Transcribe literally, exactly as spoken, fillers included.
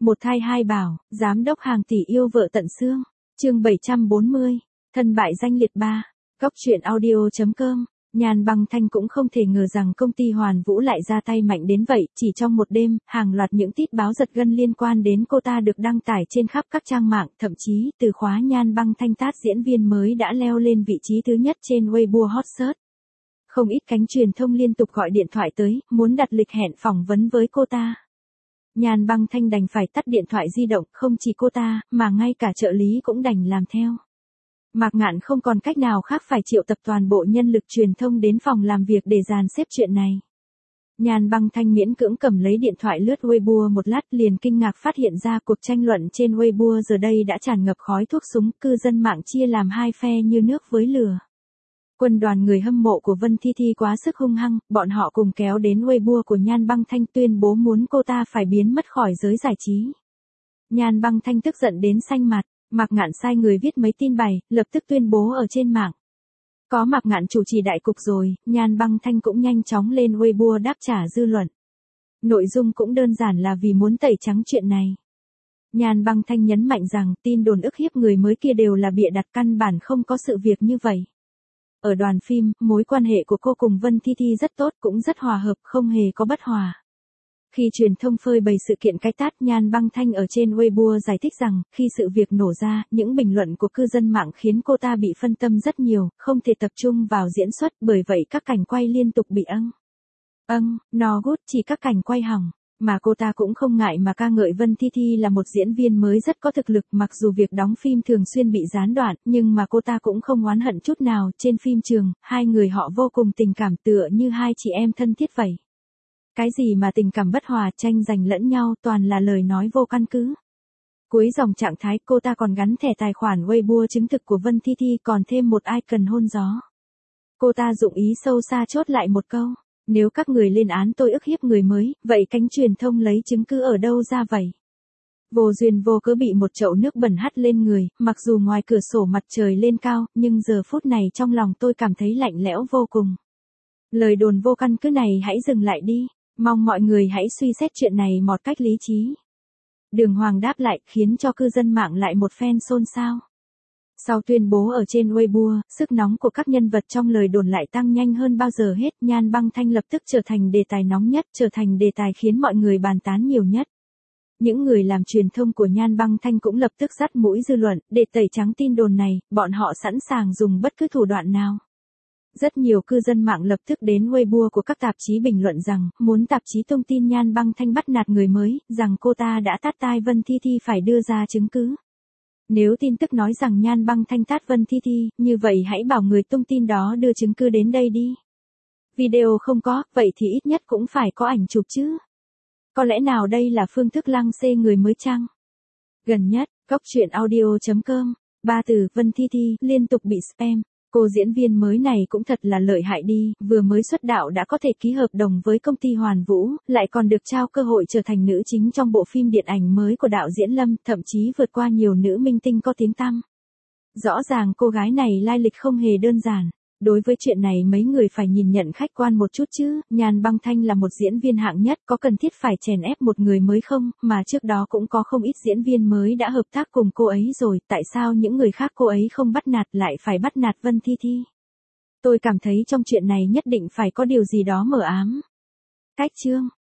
Một thai hai bảo, giám đốc hàng tỷ yêu vợ tận xương. Chương bảy trăm bốn mươi, thân bại danh liệt ba. Góc truyện audio chấm com. Nhan Băng Thanh cũng không thể ngờ rằng công ty Hoàn Vũ lại ra tay mạnh đến vậy, chỉ trong một đêm, hàng loạt những tít báo giật gân liên quan đến cô ta được đăng tải trên khắp các trang mạng, thậm chí, từ khóa Nhan Băng Thanh tát diễn viên mới đã leo lên vị trí thứ nhất trên Weibo Hot Search. Không ít cánh truyền thông liên tục gọi điện thoại tới, muốn đặt lịch hẹn phỏng vấn với cô ta. Nhan Băng Thanh đành phải tắt điện thoại di động, không chỉ cô ta, mà ngay cả trợ lý cũng đành làm theo. Mạc Ngạn không còn cách nào khác phải triệu tập toàn bộ nhân lực truyền thông đến phòng làm việc để dàn xếp chuyện này. Nhan Băng Thanh miễn cưỡng cầm lấy điện thoại lướt Weibo một lát liền kinh ngạc phát hiện ra cuộc tranh luận trên Weibo giờ đây đã tràn ngập khói thuốc súng, cư dân mạng chia làm hai phe như nước với lửa. Quân đoàn người hâm mộ của Vân Thi Thi quá sức hung hăng, bọn họ cùng kéo đến Weibo của Nhan Băng Thanh tuyên bố muốn cô ta phải biến mất khỏi giới giải trí. Nhan Băng Thanh tức giận đến xanh mặt. Mạc Ngạn sai người viết mấy tin bài, lập tức tuyên bố ở trên mạng. Có Mạc Ngạn chủ trì đại cục rồi, Nhan Băng Thanh cũng nhanh chóng lên Weibo đáp trả dư luận. Nội dung cũng đơn giản là vì muốn tẩy trắng chuyện này. Nhan Băng Thanh nhấn mạnh rằng tin đồn ức hiếp người mới kia đều là bịa đặt, căn bản không có sự việc như vậy. Ở đoàn phim, mối quan hệ của cô cùng Vân Thi Thi rất tốt, cũng rất hòa hợp, không hề có bất hòa. Khi truyền thông phơi bày sự kiện cái tát, Nhan Băng Thanh ở trên Weibo giải thích rằng, khi sự việc nổ ra, những bình luận của cư dân mạng khiến cô ta bị phân tâm rất nhiều, không thể tập trung vào diễn xuất, bởi vậy các cảnh quay liên tục bị âng. Âng, no good, chỉ các cảnh quay hỏng. Mà cô ta cũng không ngại mà ca ngợi Vân Thi Thi là một diễn viên mới rất có thực lực, mặc dù việc đóng phim thường xuyên bị gián đoạn, nhưng mà cô ta cũng không oán hận chút nào. Trên phim trường, hai người họ vô cùng tình cảm, tựa như hai chị em thân thiết vậy. Cái gì mà tình cảm bất hòa, tranh giành lẫn nhau, toàn là lời nói vô căn cứ. Cuối dòng trạng thái, cô ta còn gắn thẻ tài khoản Weibo chứng thực của Vân Thi Thi, còn thêm một icon hôn gió. Cô ta dụng ý sâu xa chốt lại một câu, nếu các người lên án tôi ức hiếp người mới, vậy cánh truyền thông lấy chứng cứ ở đâu ra vậy? Vô duyên vô cớ bị một chậu nước bẩn hắt lên người, mặc dù ngoài cửa sổ mặt trời lên cao, nhưng giờ phút này trong lòng tôi cảm thấy lạnh lẽo vô cùng. Lời đồn vô căn cứ này hãy dừng lại đi. Mong mọi người hãy suy xét chuyện này một cách lý trí. Đường Hoàng đáp lại, khiến cho cư dân mạng lại một phen xôn xao. Sau tuyên bố ở trên Weibo, sức nóng của các nhân vật trong lời đồn lại tăng nhanh hơn bao giờ hết. Nhan Băng Thanh lập tức trở thành đề tài nóng nhất, trở thành đề tài khiến mọi người bàn tán nhiều nhất. Những người làm truyền thông của Nhan Băng Thanh cũng lập tức dắt mũi dư luận, để tẩy trắng tin đồn này, bọn họ sẵn sàng dùng bất cứ thủ đoạn nào. Rất nhiều cư dân mạng lập tức đến Weibo của các tạp chí bình luận rằng, muốn tạp chí tung tin Nhan Băng Thanh bắt nạt người mới, rằng cô ta đã tát tai Vân Thi Thi phải đưa ra chứng cứ. Nếu tin tức nói rằng Nhan Băng Thanh tát Vân Thi Thi, như vậy hãy bảo người tung tin đó đưa chứng cứ đến đây đi. Video không có, vậy thì ít nhất cũng phải có ảnh chụp chứ. Có lẽ nào đây là phương thức lăng xê người mới chăng? Gần nhất, góc truyện audio chấm com, ba từ Vân Thi Thi liên tục bị spam. Cô diễn viên mới này cũng thật là lợi hại đi, vừa mới xuất đạo đã có thể ký hợp đồng với công ty Hoàn Vũ, lại còn được trao cơ hội trở thành nữ chính trong bộ phim điện ảnh mới của đạo diễn Lâm, thậm chí vượt qua nhiều nữ minh tinh có tiếng tăm. Rõ ràng cô gái này lai lịch không hề đơn giản. Đối với chuyện này mấy người phải nhìn nhận khách quan một chút chứ, Nhan Băng Thanh là một diễn viên hạng nhất, có cần thiết phải chèn ép một người mới không, mà trước đó cũng có không ít diễn viên mới đã hợp tác cùng cô ấy rồi, tại sao những người khác cô ấy không bắt nạt lại phải bắt nạt Vân Thi Thi? Tôi cảm thấy trong chuyện này nhất định phải có điều gì đó mờ ám. Cách chương.